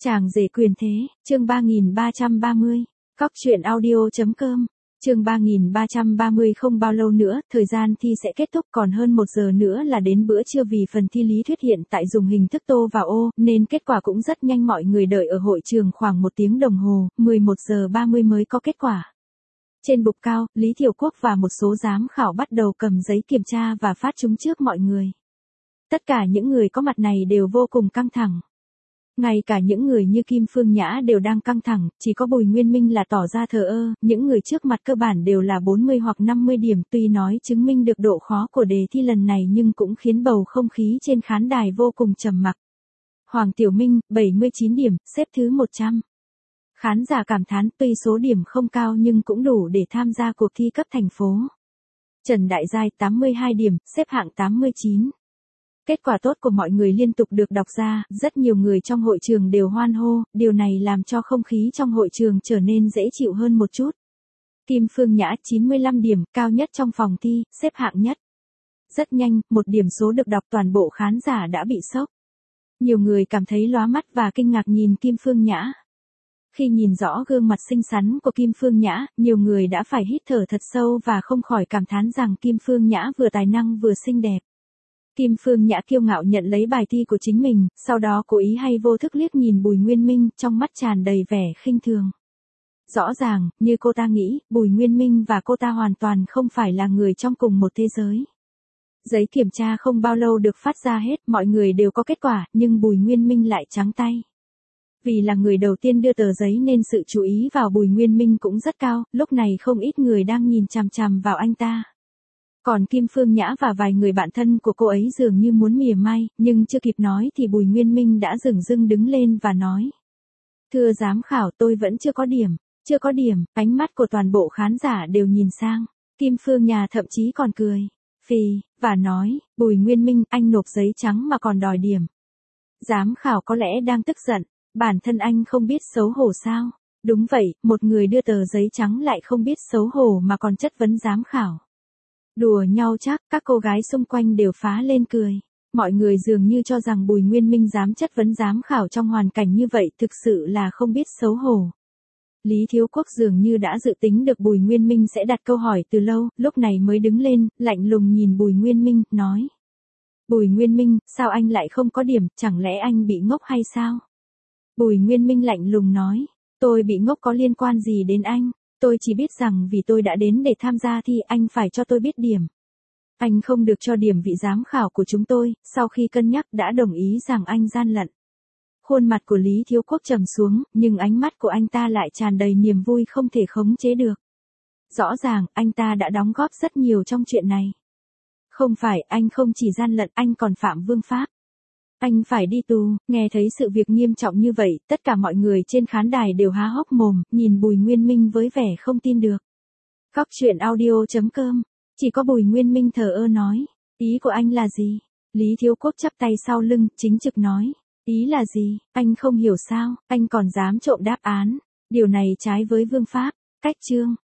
Chàng rể quyền thế, chương 3330, Cóc truyện audio.com, chương 3330. Không bao lâu nữa, thời gian thi sẽ kết thúc, còn hơn 1 giờ nữa là đến bữa trưa. Vì phần thi lý thuyết hiện tại dùng hình thức tô và ô, nên kết quả cũng rất nhanh. Mọi người đợi ở hội trường khoảng 1 tiếng đồng hồ, 11 giờ 30 mới có kết quả. Trên bục cao, Lý Thiểu Quốc và một số giám khảo bắt đầu cầm giấy kiểm tra và phát chúng trước mọi người. Tất cả những người có mặt này đều vô cùng căng thẳng. Ngay cả những người như Kim Phương Nhã đều đang căng thẳng, chỉ có Bùi Nguyên Minh là tỏ ra thờ ơ. Những người trước mặt cơ bản đều là 40 hoặc 50 điểm, tuy nói chứng minh được độ khó của đề thi lần này nhưng cũng khiến bầu không khí trên khán đài vô cùng trầm mặc. Hoàng Tiểu Minh, 79 điểm, xếp thứ 100. Khán giả cảm thán, tuy số điểm không cao nhưng cũng đủ để tham gia cuộc thi cấp thành phố. Trần Đại Giai, 82 điểm, xếp hạng 89. Kết quả tốt của mọi người liên tục được đọc ra, rất nhiều người trong hội trường đều hoan hô, điều này làm cho không khí trong hội trường trở nên dễ chịu hơn một chút. Kim Phương Nhã, 95 điểm, cao nhất trong phòng thi, xếp hạng nhất. Rất nhanh, một điểm số được đọc, toàn bộ khán giả đã bị sốc. Nhiều người cảm thấy lóa mắt và kinh ngạc nhìn Kim Phương Nhã. Khi nhìn rõ gương mặt xinh xắn của Kim Phương Nhã, nhiều người đã phải hít thở thật sâu và không khỏi cảm thán rằng Kim Phương Nhã vừa tài năng vừa xinh đẹp. Kim Phương Nhã kiêu ngạo nhận lấy bài thi của chính mình, sau đó cố ý hay vô thức liếc nhìn Bùi Nguyên Minh, trong mắt tràn đầy vẻ khinh thường. Rõ ràng, như cô ta nghĩ, Bùi Nguyên Minh và cô ta hoàn toàn không phải là người trong cùng một thế giới. Giấy kiểm tra không bao lâu được phát ra hết, mọi người đều có kết quả, nhưng Bùi Nguyên Minh lại trắng tay. Vì là người đầu tiên đưa tờ giấy nên sự chú ý vào Bùi Nguyên Minh cũng rất cao, lúc này không ít người đang nhìn chằm chằm vào anh ta. Còn Kim Phương Nhã và vài người bạn thân của cô ấy dường như muốn mỉa mai, nhưng chưa kịp nói thì Bùi Nguyên Minh đã dửng dưng đứng lên và nói. Thưa giám khảo, tôi vẫn chưa có điểm, ánh mắt của toàn bộ khán giả đều nhìn sang. Kim Phương Nhã thậm chí còn cười, phì, và nói, Bùi Nguyên Minh, anh nộp giấy trắng mà còn đòi điểm. Giám khảo có lẽ đang tức giận, bản thân anh không biết xấu hổ sao? Đúng vậy, một người đưa tờ giấy trắng lại không biết xấu hổ mà còn chất vấn giám khảo. Đùa nhau chắc, các cô gái xung quanh đều phá lên cười. Mọi người dường như cho rằng Bùi Nguyên Minh dám chất vấn giám khảo trong hoàn cảnh như vậy thực sự là không biết xấu hổ. Lý Thiếu Quốc dường như đã dự tính được Bùi Nguyên Minh sẽ đặt câu hỏi từ lâu, lúc này mới đứng lên, lạnh lùng nhìn Bùi Nguyên Minh, nói. Bùi Nguyên Minh, sao anh lại không có điểm, chẳng lẽ anh bị ngốc hay sao? Bùi Nguyên Minh lạnh lùng nói, tôi bị ngốc có liên quan gì đến anh? Tôi chỉ biết rằng vì tôi đã đến để tham gia thì anh phải cho tôi biết điểm. Anh không được cho điểm vị giám khảo của chúng tôi, sau khi cân nhắc đã đồng ý rằng anh gian lận. Khuôn mặt của Lý Thiếu Quốc trầm xuống, nhưng ánh mắt của anh ta lại tràn đầy niềm vui không thể khống chế được. Rõ ràng, anh ta đã đóng góp rất nhiều trong chuyện này. Không phải, anh không chỉ gian lận, anh còn phạm vương pháp. Anh phải đi tù. Nghe thấy sự việc nghiêm trọng như vậy, tất cả mọi người trên khán đài đều há hốc mồm, nhìn Bùi Nguyên Minh với vẻ không tin được. Cóc truyện audio.com, chỉ có Bùi Nguyên Minh thờ ơ nói, ý của anh là gì? Lý Thiếu Quốc chắp tay sau lưng, chính trực nói, ý là gì, anh không hiểu sao, anh còn dám trộm đáp án, điều này trái với vương pháp. Cách chương.